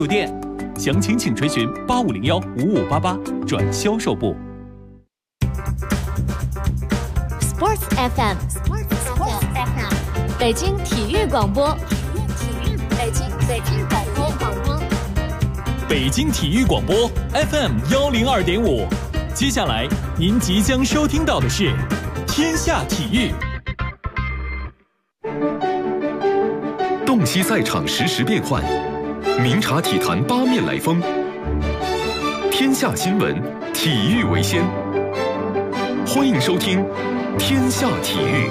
酒店，详情请垂询8501-5588转销售部。 Sports FM， 北京体育广播， 北京体育广播 FM 102.5。接下来您即将收听到的是天下体育。 洞悉赛场实时变幻，明察体坛八面来风。天下新闻，体育为先。欢迎收听天下体育。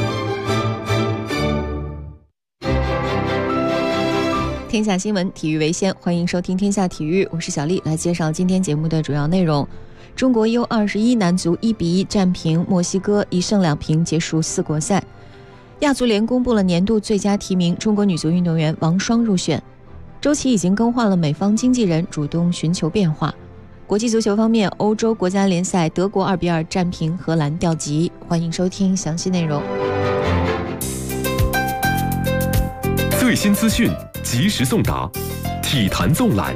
天下新闻，体育为先，欢迎收听天下体育，我是小丽，来介绍今天节目的主要内容。中国 U21 男足1-1战平墨西哥，1胜2平结束4国赛。亚足联公布了年度最佳提名，中国女足运动员王霜入选。周琦已经更换了美方经纪人，主动寻求变化。国际足球方面，欧洲国家联赛德国2-2战平荷兰调级。欢迎收听详细内容。 最新资讯及时送达，体坛纵览。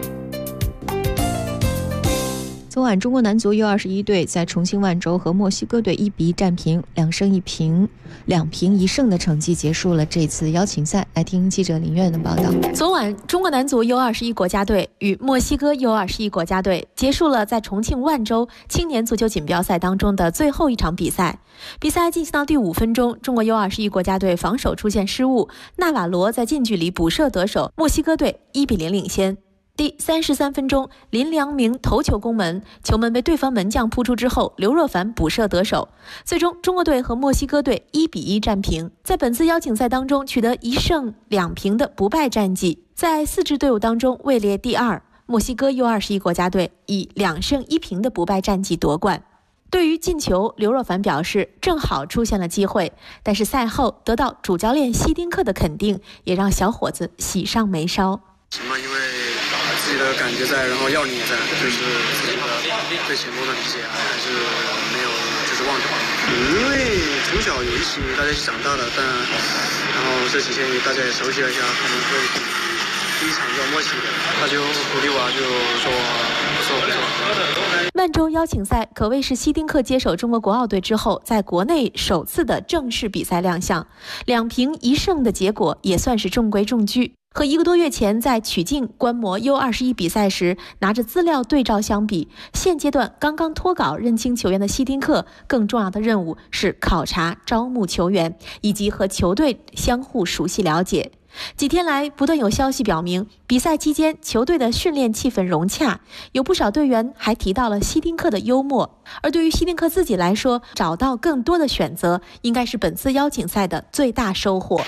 昨晚，中国男足 U21 队在重庆万州和墨西哥队1-1战平，2胜1平，2平1胜的成绩结束了这次邀请赛。来听记者林苑的报道。 昨晚，中国男足 U21 国家队与墨西哥 U21 国家队结束了在重庆万州青年足球锦标赛当中的最后一场比赛。比赛进行到第5分钟，中国 U21 国家队防守出现失误，纳瓦罗在近距离补射得手，墨西哥队1-0领先。第33分钟，林良铭头球攻门，球门被对方门将扑出之后，刘若凡补射得手。最终，中国队和墨西哥队1-1战平，在本次邀请赛当中取得1胜2平的不败战绩，在4支队伍当中位列第2。墨西哥 U21 国家队以2胜1平的不败战绩夺冠。对于进球，刘若凡表示正好出现了机会，但是赛后得到主教练希丁克的肯定，也让小伙子喜上眉梢。 因为自己的感觉在，然后要领也在，就是自己的对前锋的理解还是没有就是忘掉。因为从小有一起大家一起长大的，然后这几天大家也熟悉了一下，可能会比第一场要默契一点。他就鼓励我，就说不错。 万州邀请赛可谓是希丁克接手中国国奥队之后，在国内首次的正式比赛亮相，2平1胜的结果也算是中规中矩。和1个多月前在曲靖观摩 U21 比赛时拿着资料对照相比，现阶段刚刚脱稿认清球员的希丁克，更重要的任务是考察、招募球员，以及和球队相互熟悉了解。几天来，不断有消息表明，比赛期间球队的训练气氛融洽，有不少队员还提到了希丁克的幽默。而对于希丁克自己来说，找到更多的选择，应该是本次邀请赛的最大收获。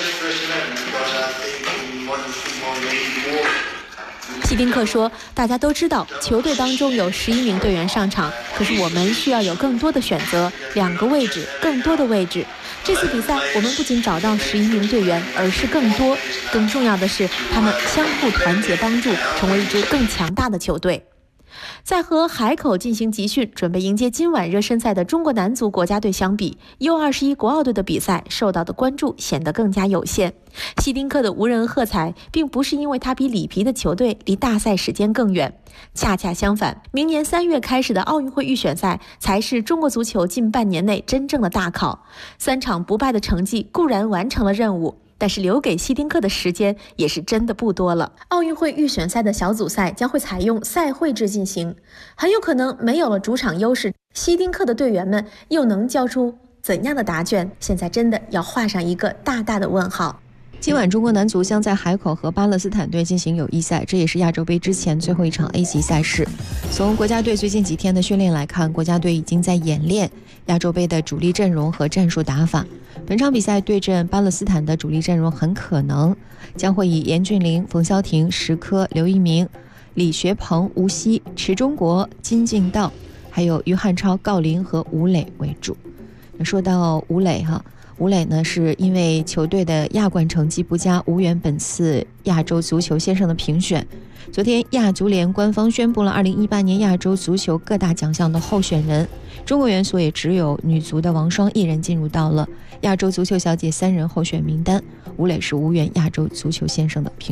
希丁克说，大家都知道球队当中有11名队员上场，可是我们需要有更多的选择，2个位置，更多的位置。这次比赛我们不仅找到11名队员，而是更多，更重要的是他们相互团结帮助，成为一支更强大的球队。在和海口进行集训，准备迎接今晚热身赛的中国男足国家队相比， U21 国奥队的比赛受到的关注显得更加有限。希丁克的无人喝彩，并不是因为他比里皮的球队离大赛时间更远，恰恰相反，明年3月开始的奥运会预选赛才是中国足球近半年内真正的大考。3场不败的成绩固然完成了任务，但是留给希丁克的时间也是真的不多了。奥运会预选赛的小组赛将会采用赛会制进行，很有可能没有了主场优势，希丁克的队员们又能交出怎样的答卷？现在真的要画上一个大大的问号。 今晚中国男足将在海口和巴勒斯坦队进行友谊赛，这也是亚洲杯之前最后一场 A 级赛事。从国家队最近几天的训练来看，国家队已经在演练亚洲杯的主力阵容和战术打法。本场比赛对阵巴勒斯坦的主力阵容很可能将会以严俊凌、冯潇霆、石科、刘一鸣、李学鹏、吴曦、池忠国、金敬道，还有于汉超、郜林和吴磊为主。说到吴磊吴磊呢，是因为球队的亚冠成绩不佳，无缘本次亚洲足球先生的评选。昨天，亚足联官方宣布了2018年亚洲足球各大奖项的候选人，中国元素也只有女足的王霜一人进入到了亚洲足球小姐3人候选名单。吴磊是无缘亚洲足球先生的评选。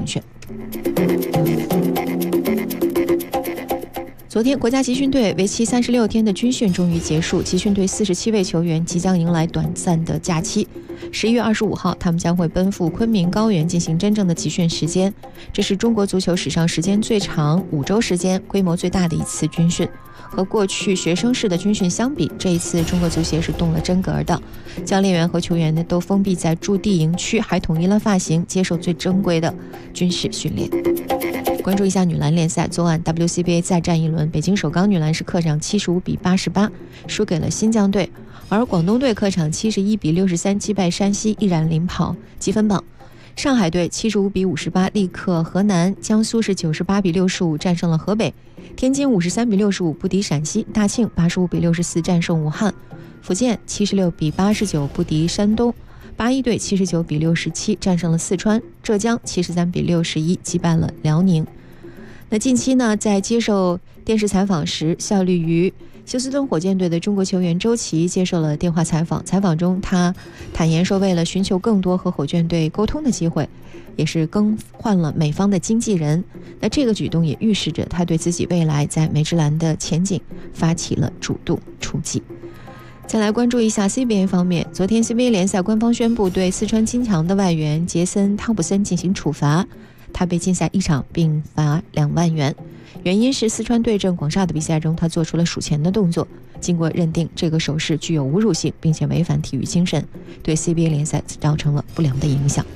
昨天，国家集训队为期36天的军训终于结束，集训队47位球员即将迎来短暂的假期。11月25号，他们将会奔赴昆明高原进行真正的集训时间。这是中国足球史上时间最长、5周时间、规模最大的一次军训。和过去学生式的军训相比，这一次中国足协是动了真格的。教练员和球员呢都封闭在驻地营区，还统一了发型，接受最正规的军事训练。关注一下女篮联赛，昨晚 WCBA 再战一轮，北京首钢女篮是客场75比88输给了新疆队，而广东队客场71比63击败山西，依然领跑积分榜。上海队75比58力克河南，江苏是98比65战胜了河北，天津53比65不敌陕西，大庆85比64战胜武汉，福建76比89不敌山东，八一队79比67战胜了四川，浙江73比61击败了辽宁。那近期呢，在接受电视采访时，效力于休斯敦火箭队的中国球员周琦接受了电话采访。采访中，他坦言说，为了寻求更多和火箭队沟通的机会，也是更换了美方的经纪人。那这个举动也预示着他对自己未来在美职篮的前景发起了主动出击。再来关注一下 CBA 方面，昨天 CBA 联赛官方宣布对四川金强的外援杰森·汤普森进行处罚，他被禁赛1场并罚2万元，原因是四川对阵广厦的比赛中他做出了数钱的动作，经过认定这个手势具有侮辱性并且违反体育精神，对 CBA 联赛造成了不良的影响。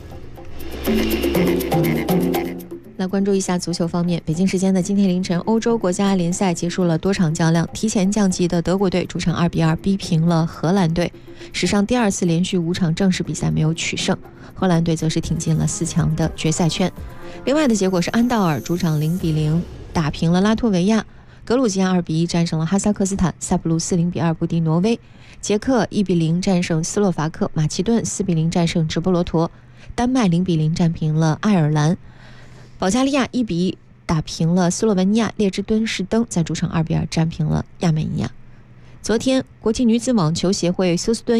来关注一下足球方面，北京时间的今天凌晨，欧洲国家联赛结束了多场较量，提前降级的德国队主场2比2逼平了荷兰队，史上第2次连续5场正式比赛没有取胜，荷兰队则是挺进了4强的决赛圈。另外的结果是安道尔主场0比0打平了拉脱维亚，格鲁吉亚2比1战胜了哈萨克斯坦，塞浦路斯0比2不敌挪威，捷克1比0战胜斯洛伐克，马其顿4比0战胜直布罗陀，丹麦0比0战平了爱尔兰，保加利亚1比1打平了斯洛文尼亚，列支敦士登在主场2比2战平了亚美尼亚。昨天，国际女子网球协会休斯敦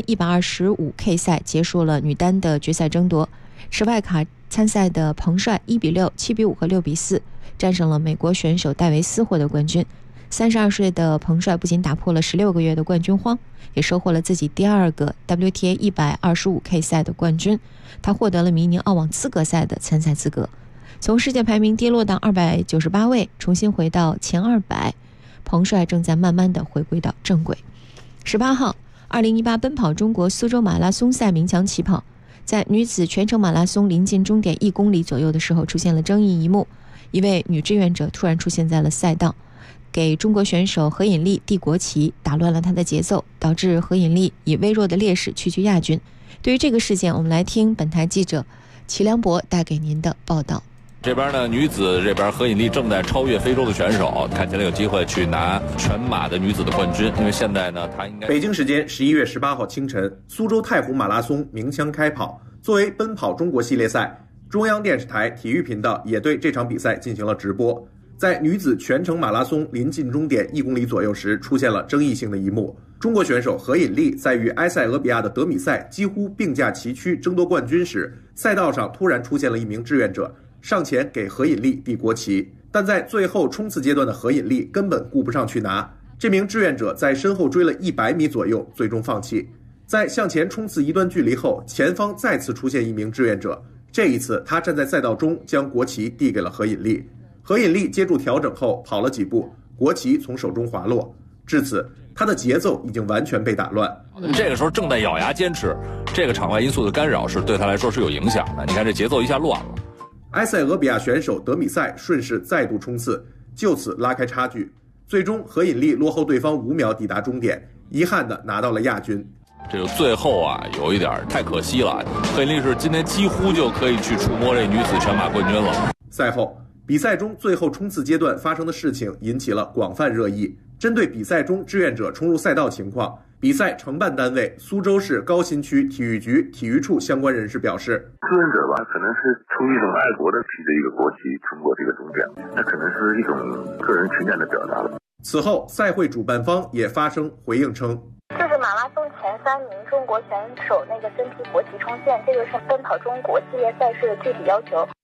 125K 赛结束了女单的决赛争夺，持外卡参赛的彭帅1比6、7比5和6比4战胜了美国选手戴维斯，获得冠军。32岁的彭帅不仅打破了16个月的冠军荒，也收获了自己第2个 WTA 125K 赛的冠军，他获得了明年澳网资格赛的参赛资格。从世界排名跌落到298位，重新回到前200，彭帅正在慢慢的回归到正轨。18号2018奔跑中国苏州马拉松赛鸣枪起跑，在女子全程马拉松临近终点1公里左右的时候，出现了争议一幕，一位女志愿者突然出现在了赛道，给中国选手何引丽递国旗，打乱了她的节奏，导致何引丽以微弱的劣势屈居亚军。对于这个事件，我们来听本台记者齐良博带给您的报道。 这边呢，女子这边何引丽正在超越非洲的选手，看起来有机会去拿全马的女子的冠军。因为现在呢，她应该。 北京时间11月18号清晨，苏州太湖马拉松鸣枪开跑。作为奔跑中国系列赛，中央电视台体育频道也对这场比赛进行了直播。在女子全程马拉松临近终点1公里左右时，出现了争议性的一幕。中国选手何引丽在与埃塞俄比亚的德米塞几乎并驾齐驱争夺冠军时，赛道上突然出现了一名志愿者，上前给何引丽递国旗，但在最后冲刺阶段的何引丽根本顾不上去拿，这名志愿者在身后追了100米左右，最终放弃。在向前冲刺一段距离后，前方再次出现一名志愿者，这一次他站在赛道中，将国旗递给了何引丽。何引丽接住调整后跑了几步，国旗从手中滑落，至此他的节奏已经完全被打乱。 这个时候正在咬牙坚持，这个场外因素的干扰是对他来说是有影响的。你看这节奏一下乱了。 埃塞俄比亚选手德米塞顺势再度冲刺，就此拉开差距，最终何引丽落后对方5秒抵达终点，遗憾地拿到了亚军。 这个最后啊，有一点太可惜了。何引丽是今天几乎就可以去触摸这女子全马冠军了。 赛后，比赛中最后冲刺阶段发生的事情引起了广泛热议。针对比赛中志愿者冲入赛道情况，比赛承办单位苏州市高新区体育局体育处相关人士表示， 志愿者吧，可能是出于一种爱国的提着一个国旗冲过这个终点，那可能是一种个人情感的表达了。 此后，赛会主办方也发声回应称， 就是马拉松前3名中国选手那个身披国旗冲线，这个是奔跑中国系列赛事的具体要求。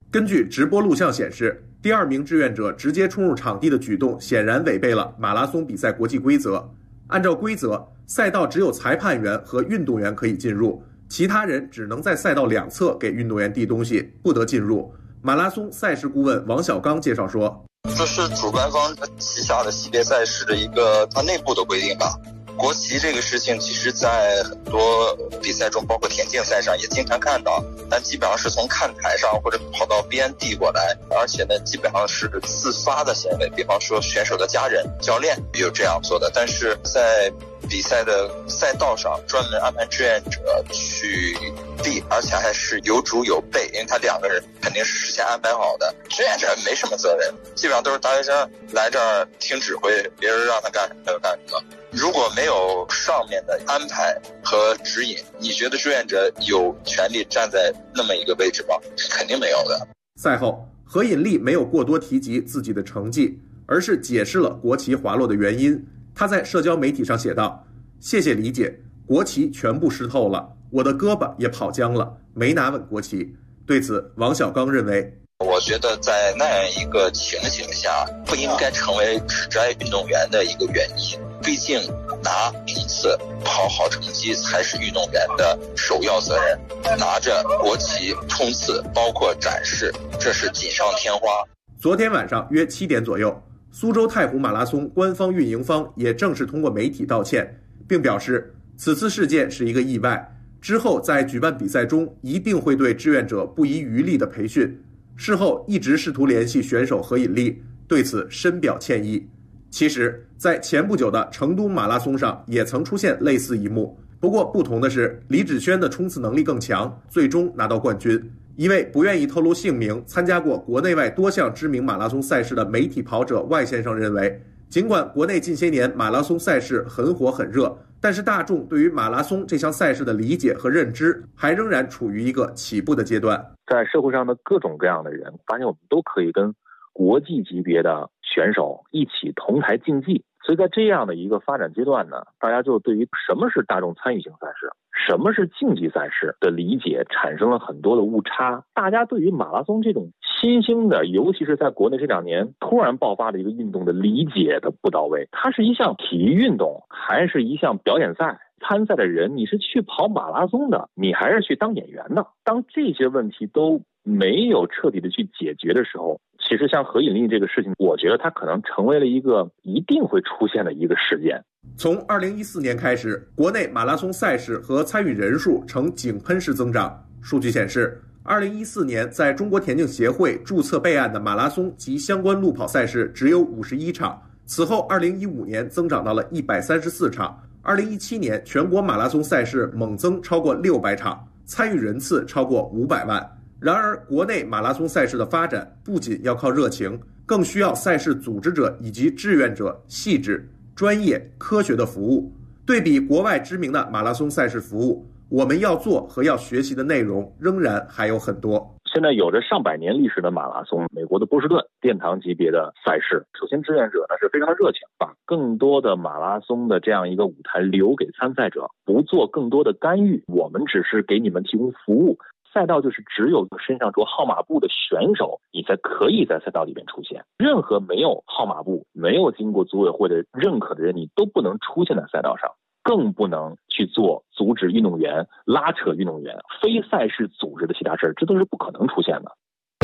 根据直播录像显示，第2名志愿者直接冲入场地的举动显然违背了马拉松比赛国际规则。按照规则，赛道只有裁判员和运动员可以进入，其他人只能在赛道两侧给运动员递东西，不得进入。马拉松赛事顾问王小刚介绍说， 这是主办方旗下的系列赛事的一个它内部的规定吧。国旗这个事情其实在很多比赛中，包括田径赛上也经常看到，但基本上是从看台上或者跑道边递过来，而且呢基本上是自发的行为，比方说选手的家人、教练有这样做的，但是在比赛的赛道上专门安排志愿者去递，而且还是有主有备，因为他2个人肯定是事先安排好的，志愿者没什么责任，基本上都是大学生来这儿听指挥，别人让他干什么他就干什么。如果没有上面的安排和指引，你觉得志愿者有权利站在那么一个位置吗？肯定没有的。 赛后，何引丽没有过多提及自己的成绩，而是解释了国旗滑落的原因。他在社交媒体上写道：谢谢理解，国旗全部湿透了，我的胳膊也跑僵了，没拿稳国旗。对此，王小刚认为， 我觉得在那样一个情形下，不应该成为指摘运动员的一个原因。毕竟拿名次、跑好成绩才是运动员的首要责任。拿着国旗冲刺，包括展示，这是锦上添花。 昨天晚上约7点左右，苏州太湖马拉松官方运营方也正式通过媒体道歉，并表示此次事件是一个意外，之后在举办比赛中一定会对志愿者不遗余力的培训。事后一直试图联系选手何引丽，对此深表歉意。其实，在前不久的成都马拉松上也曾出现类似一幕，不过不同的是，李芷萱的冲刺能力更强，最终拿到冠军。一位不愿意透露姓名、参加过国内外多项知名马拉松赛事的媒体跑者外先生认为，尽管国内近些年马拉松赛事很火很热，但是大众对于马拉松这项赛事的理解和认知还仍然处于一个起步的阶段。 在社会上的各种各样的人，发现我们都可以跟国际级别的选手一起同台竞技，所以在这样的一个发展阶段呢，大家就对于什么是大众参与性赛事，什么是竞技赛事的理解产生了很多的误差。大家对于马拉松这种新兴的，尤其是在国内这2年突然爆发的一个运动的理解的不到位，它是一项体育运动还是一项表演赛？参赛的人，你是去跑马拉松的，你还是去当演员的？当这些问题都没有彻底的去解决的时候，其实像何引丽这个事情，我觉得它可能成为了一个一定会出现的一个事件。 从2014年开始，国内马拉松赛事和参与人数呈井喷式增长。数据显示，2014年在中国田径协会注册备案的马拉松及相关路跑赛事只有51场，此后2015年增长到了134场。2017年全国马拉松赛事猛增超过600场，参与人次超过500万。然而，国内马拉松赛事的发展不仅要靠热情，更需要赛事组织者以及志愿者细致、专业、科学的服务。对比国外知名的马拉松赛事服务，我们要做和要学习的内容仍然还有很多。 现在有着上百年历史的马拉松，美国的波士顿殿堂级别的赛事，首先志愿者呢是非常的热情，把更多的马拉松的这样一个舞台留给参赛者，不做更多的干预，我们只是给你们提供服务。赛道就是只有身上着号码布的选手，你才可以在赛道里面出现。任何没有号码布、没有经过组委会的认可的人，你都不能出现在赛道上，更不能去做阻止运动员、拉扯运动员、非赛事组织的其他事儿，这都是不可能出现的。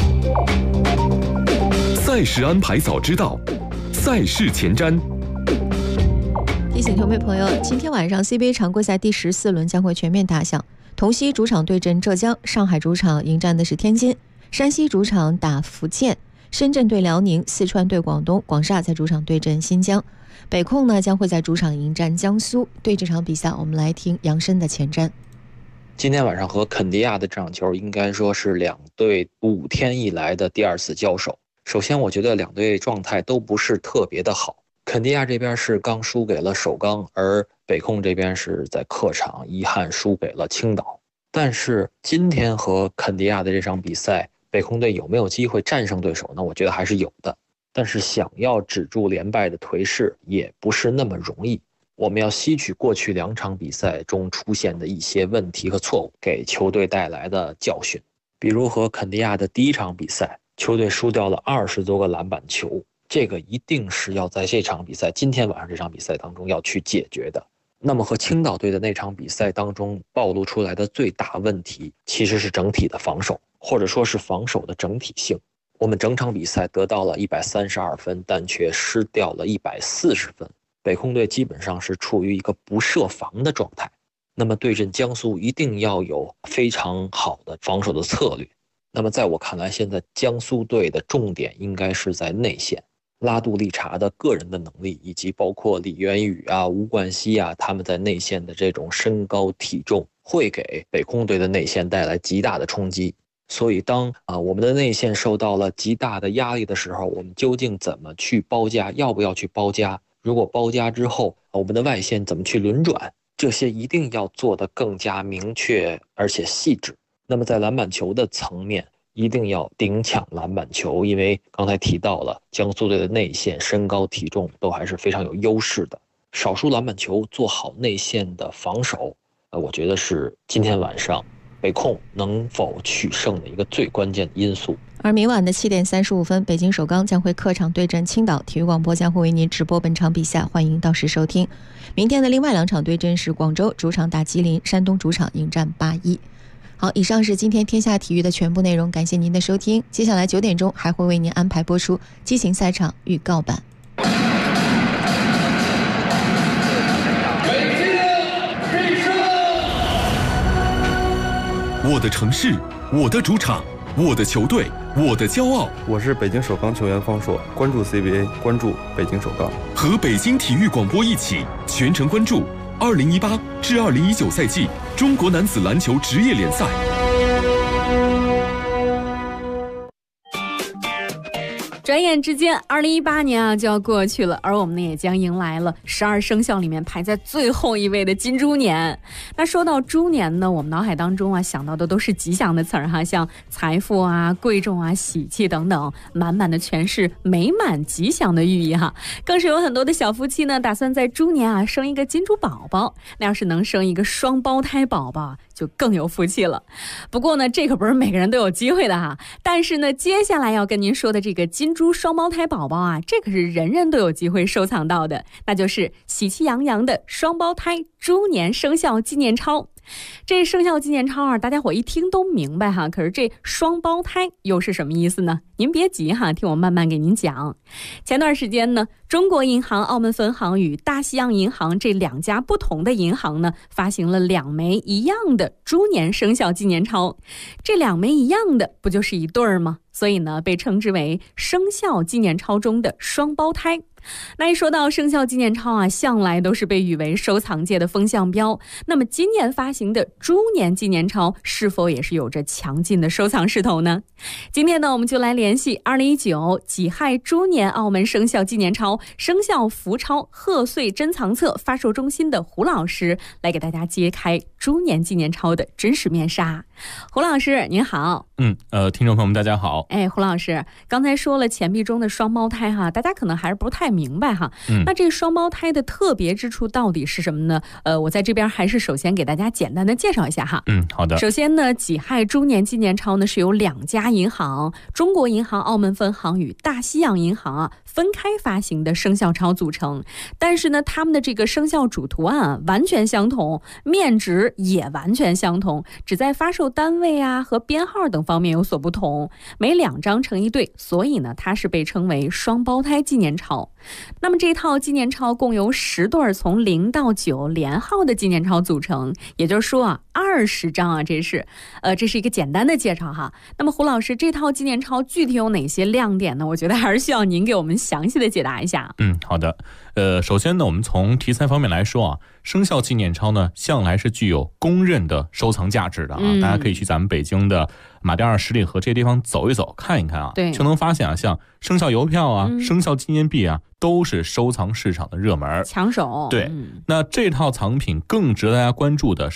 赛事安排早知道，赛事前瞻。 提醒球迷朋友，今天晚上 CBA 常规赛第14轮将会全面打响。同曦主场对阵浙江，上海主场迎战的是天津，山西主场打福建，深圳对辽宁，四川对广东，广厦在主场对阵新疆，北控呢将会在主场迎战江苏。对这场比赛，我们来听杨申的前瞻。 今天晚上和肯尼亚的这场球，应该说是两队5天以来的第2次交手。首先，我觉得两队状态都不是特别的好。肯尼亚这边是刚输给了首钢，而北控这边是在客场遗憾输给了青岛。但是今天和肯尼亚的这场比赛，北控队有没有机会战胜对手呢？我觉得还是有的。但是想要止住连败的颓势也不是那么容易。我们要吸取过去2场比赛中出现的一些问题和错误给球队带来的教训。 比如和肯尼亚的第一场比赛，球队输掉了20多个篮板球，这个一定是要在这场比赛，今天晚上这场比赛当中要去解决的。那么和青岛队的那场比赛当中暴露出来的最大问题，其实是整体的防守，或者说是防守的整体性。我们整场比赛得到了132分，但却失掉了140分。北控队基本上是处于一个不设防的状态。那么对阵江苏一定要有非常好的防守的策略。那么在我看来，现在江苏队的重点应该是在内线。拉杜利查的个人的能力，以及包括李源宇啊、吴冠希啊，他们在内线的这种身高体重，会给北控队的内线带来极大的冲击。所以当我们的内线受到了极大的压力的时候，我们究竟怎么去包夹，要不要去包夹？如果包夹之后，我们的外线怎么去轮转？这些一定要做得更加明确而且细致。那么在篮板球的层面，一定要顶抢篮板球，因为刚才提到了江苏队的内线身高体重都还是非常有优势的，少输篮板球，做好内线的防守，我觉得是今天晚上北控能否取胜的一个最关键的因素。 而明晚的7点35分，北京首钢将会客场对阵青岛，体育广播将会为您直播本场比赛，欢迎到时收听。明天的另外2场对阵是广州主场打吉林，山东主场迎战8-1。好，以上是今天天下体育的全部内容，感谢您的收听。接下来9点钟还会为您安排播出激情赛场预告版。 我的城市，我的主场，我的球队，我的骄傲。 我是北京首钢球员方硕，关注 CBA， 关注北京首钢， 和北京体育广播一起全程关注2018至2019赛季中国男子篮球职业联赛。 转眼之间2018年就要过去了，而我们呢也将迎来了12生肖里面排在最后一位的金猪年。那说到猪年呢，我们脑海当中想到的都是吉祥的词儿哈，像财富啊、贵重啊、喜气等等，满满的全是美满吉祥的寓意哈。更是有很多的小夫妻呢，打算在猪年生一个金猪宝宝。那要是能生一个双胞胎宝宝，就更有福气了。不过呢，这可不是每个人都有机会的哈。但是呢，接下来要跟您说的这个金猪双胞胎宝宝这可是人人都有机会收藏到的，那就是喜气洋洋的双胞胎猪年生肖纪念钞。这生肖纪念钞大家伙一听都明白哈，可是这双胞胎又是什么意思呢？您别急哈，听我慢慢给您讲。前段时间呢，中国银行澳门分行与大西洋银行这2家不同的银行呢，发行了2枚一样的猪年生肖纪念钞。这2枚一样的不就是一对儿吗？所以呢，被称之为生肖纪念钞中的双胞胎。那一说到生肖纪念钞向来都是被誉为收藏界的风向标。那么今年发行的猪年纪念钞是否也是有着强劲的收藏势头呢？今天呢，我们就来联系2019己亥猪年澳门生肖纪念钞生肖福钞贺岁珍藏册发售中心的胡老师，来给大家揭开猪年纪念钞的真实面纱。胡老师您好。 听众朋友们大家好。 胡老师刚才说了钱币中的双胞胎大家可能还是不太明白哈。那这双胞胎的特别之处到底是什么呢？我在这边还是首先给大家简单的介绍一下哈。 好的。 首先呢，己亥猪年纪念钞呢是由2家银行，中国银行澳门分行与大西洋银行分开发行的生肖钞组成。但是呢，他们的这个生肖主图案完全相同，面值也完全相同，只在发售单位和编号等方面有所不同，每2张成一对，所以呢，它是被称为双胞胎纪念钞。那么这套纪念钞共由10对从0到9连号的纪念钞组成，也就是说20张这是一个简单的介绍哈。那么胡老师，这套纪念钞具体有哪些亮点呢？我觉得还是需要您给我们详细的解答一下。 好的。首先呢，我们从题材方面来说生肖纪念钞呢向来是具有公认的收藏价值的大家可以去咱们北京的马甸二十里河这些地方走一走看一看对， 就能发现像生肖邮票生肖纪念币都是收藏市场的热门抢手。 对，那这套藏品更值得大家关注的是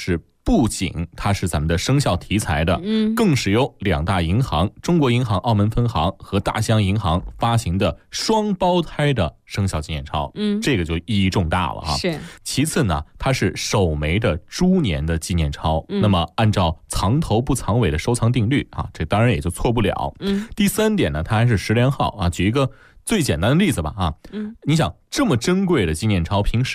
不仅它是咱们的生肖题材的，更是由2大银行中国银行澳门分行和大西洋银行发行的双胞胎的生肖纪念钞，这个就意义重大了啊。 是。 其次呢，它是首枚的猪年的纪念钞，那么按照藏头不藏尾的收藏定律啊，这当然也就错不了。第3点呢，它还是10连号啊。举一个最简单的例子吧啊，你想这么珍贵的纪念钞，平时